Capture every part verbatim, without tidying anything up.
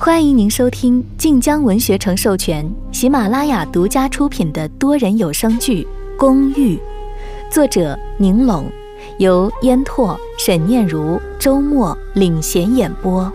欢迎您收听晋江文学城授权、喜马拉雅独家出品的多人有声剧《公寓》，作者宁龙，由烟拓、沈念如、周末领衔演播。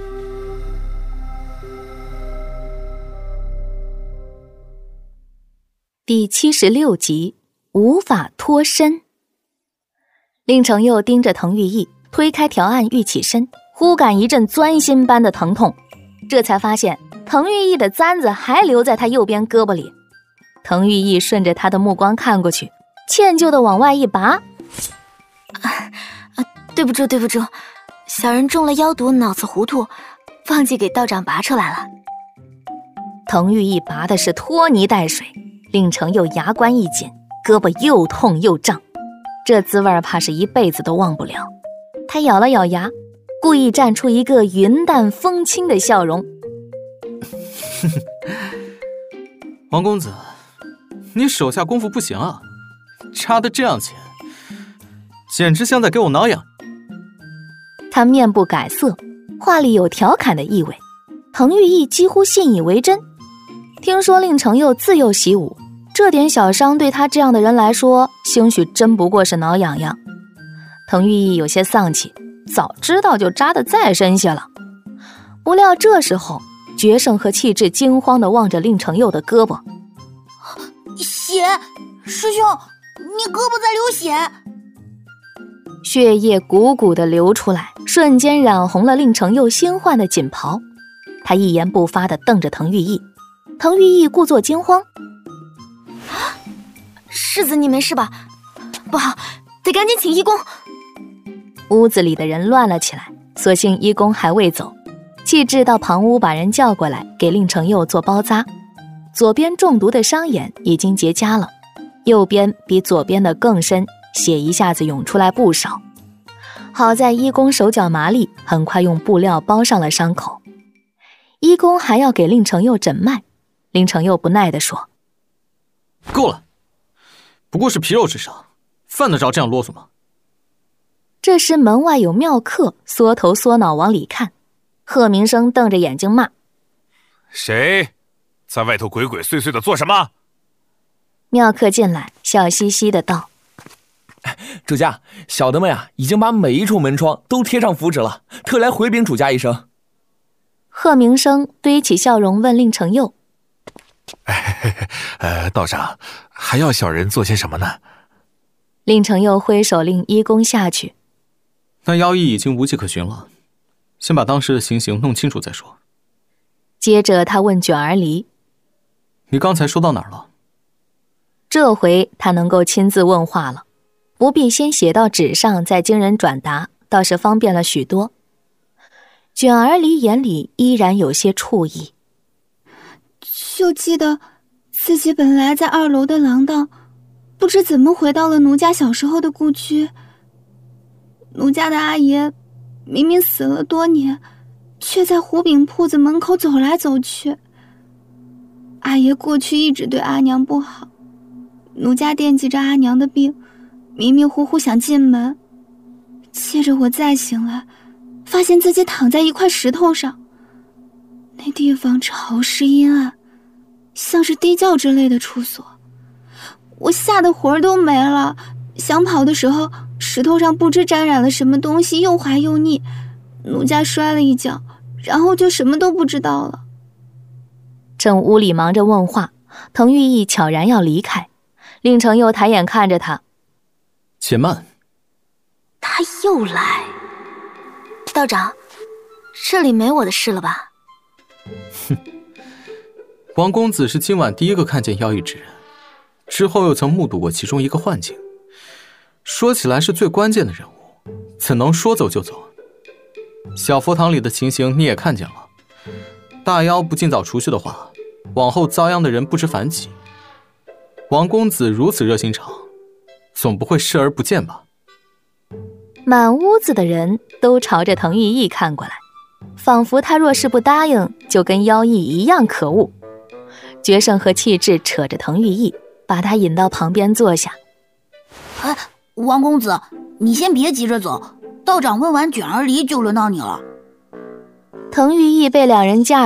第七十六集，无法脱身。令程佑盯着滕玉意，推开条案欲起身，忽感一阵钻心般的疼痛，这才发现滕玉意的簪子还留在他右边胳膊里。滕玉意顺着他的目光看过去，歉疚地往外一拔， 啊啊，对不住对不住，小人中了妖毒，脑子糊涂，忘记给道长拔出来了。 滕玉意拔的是拖泥带水，令程佑牙关一紧，胳膊又痛又胀，这滋味怕是一辈子都忘不了。他咬了咬牙，故意绽出一个云淡风轻的笑容。 王公子，你手下功夫不行啊，插得这样浅，简直像在给我挠痒。 他面不改色，话里有调侃的意味。滕玉意几乎信以为真。听说令程佑自幼习武，这点小伤对他这样的人来说，兴许真不过是挠痒痒。滕玉意有些丧气，早知道就扎得再深些了。不料这时候，决胜和气质惊慌地望着令程佑的胳膊。 血！师兄，你胳膊在流血！ 血液汩汩地流出来，瞬间染红了令程佑新换的锦袍。他一言不发地瞪着滕玉意，滕玉意故作惊慌。 世子，你没事吧？不好，得赶紧请医工。 屋子里的人乱了起来，所幸医工还未走，气质到旁屋把人叫过来，给令程佑做包扎。左边中毒的伤眼已经结痂了，右边比左边的更深，血一下子涌出来不少。好在医工手脚麻利，很快用布料包上了伤口。医工还要给令程佑诊脉，令程佑不耐地说： 够了，不过是皮肉之伤，犯得着这样啰嗦吗？ 这时门外有妙客缩头缩脑往里看，贺明生瞪着眼睛骂： 谁在外头鬼鬼祟祟的做什么？ 妙客进来，笑嘻嘻的道： 主家，小的们呀，已经把每一处门窗都贴上符纸了，特来回禀主家一声。 贺明生堆起笑容问令程佑： 呃，道长，还要小人做些什么呢？ 令程佑挥手令医工下去。 那妖医已经无迹可寻了，先把当时的情形弄清楚再说。 接着他问卷儿离： 你刚才说到哪儿了？ 这回他能够亲自问话了，不必先写到纸上再经人转达，倒是方便了许多。卷儿离眼里依然有些触意， 就记得自己本来在二楼的廊道，不知怎么回到了奴家小时候的故居。奴家的阿爷明明死了多年，却在胡饼铺子门口走来走去。阿爷过去一直对阿娘不好，奴家惦记着阿娘的病，迷迷糊糊想进门。接着我再醒来，发现自己躺在一块石头上，那地方潮湿阴暗，像是地窖之类的处所。我吓得魂儿都没了，想跑的时候，石头上不知沾染了什么东西，又滑又腻。奴家摔了一跤，然后就什么都不知道了。 正屋里忙着问话，滕玉意悄然要离开，令程佑抬眼看着他： 且慢。 他又来。道长，这里没我的事了吧？ 哼，王公子是今晚第一个看见妖异之人，之后又曾目睹过其中一个幻境，说起来是最关键的人物，怎能说走就走？小佛堂里的情形你也看见了，大妖不尽早除去的话，往后遭殃的人不知凡几。王公子如此热心肠，总不会视而不见吧？ 满屋子的人都朝着滕玉意看过来，仿佛他若是不答应，就跟妖异一样可恶。决胜和气质扯着滕玉意，把他引到旁边坐下。 哎，王公子，你先别急着走，道长问完卷儿离就轮到你了。 滕玉意被两人架住，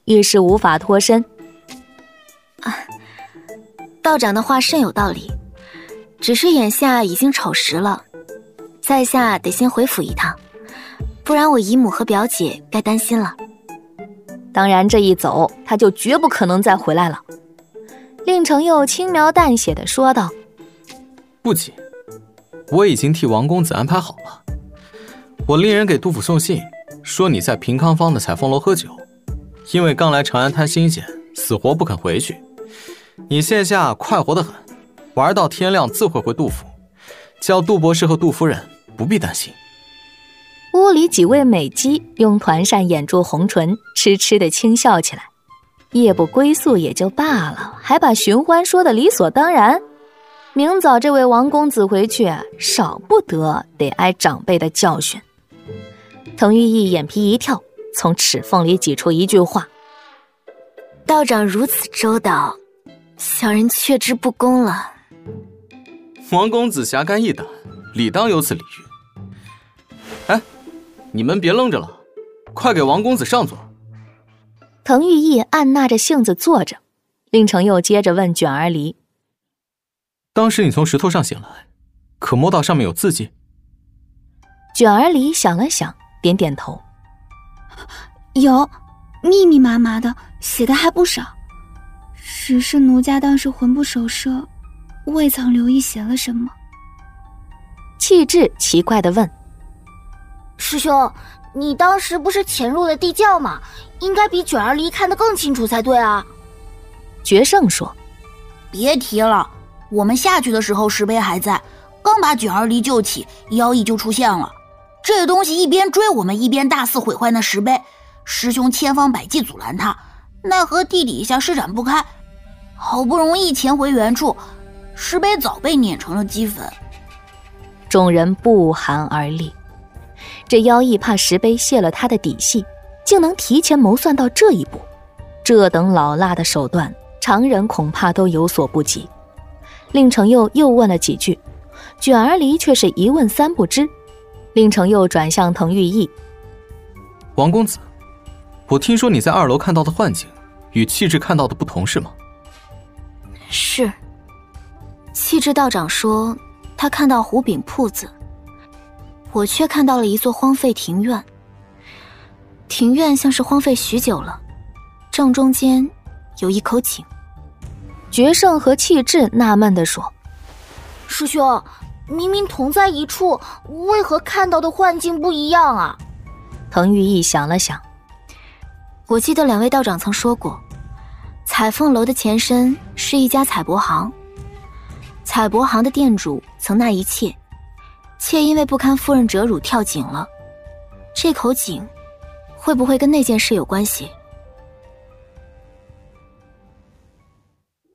一时无法脱身。 啊，道长的话甚有道理，只是眼下已经丑时了，在下得先回府一趟，不然我姨母和表姐该担心了。 当然这一走，他就绝不可能再回来了。令程佑轻描淡写地说道： 不急，我已经替王公子安排好了。我令人给杜甫送信，说你在平康坊的彩凤楼喝酒，因为刚来长安滩新鲜，死活不肯回去。你现下快活得很，玩到天亮自会回杜府，叫杜博士和杜夫人不必担心。 屋里几位美姬用团扇掩住红唇，痴痴地轻笑起来。夜不归宿也就罢了，还把寻欢说得理所当然。明早这位王公子回去，少不得得挨长辈的教训。滕玉义眼皮一跳，从齿缝里挤出一句话： 道长如此周到，小人却之不恭了。 王公子侠肝义胆，理当有此礼遇。哎，你们别愣着了，快给王公子上座。 滕玉义按捺着性子坐着，令程佑接着问卷儿离： 当时你从石头上醒来，可摸到上面有字迹？ 卷儿离想了想，点点头： 有，密密麻麻的，写的还不少。只是奴家当时魂不守舍，未曾留意写了什么。 气质奇怪地问： 师兄，你当时不是潜入了地窖吗？应该比卷儿离看得更清楚才对啊。 决胜说： 别提了，我们下去的时候石碑还在，刚把卷儿离救起，妖异就出现了。这东西一边追我们，一边大肆毁坏那石碑，师兄千方百计阻拦他，奈何地底下施展不开，好不容易潜回原处，石碑早被碾成了齑粉。 众人不寒而栗。这妖异怕石碑泄了他的底细，竟能提前谋算到这一步，这等老辣的手段，常人恐怕都有所不及。令程佑又问了几句，卷儿离却是一问三不知。令程佑转向滕玉义： 王公子，我听说你在二楼看到的幻境与气质看到的不同是吗？ 是。气质道长说他看到湖饼铺子，我却看到了一座荒废庭院。庭院像是荒废许久了，正中间有一口井。 决胜和气质纳闷地说： 师兄，明明同在一处，为何看到的幻境不一样啊？ 滕玉义想了想： 我记得两位道长曾说过，彩凤楼的前身是一家彩帛行，彩帛行的店主曾纳一妾，妾因为不堪夫人折辱跳井了。这口井会不会跟那件事有关系？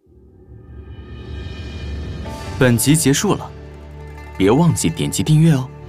本集结束了，别忘记点击订阅哦。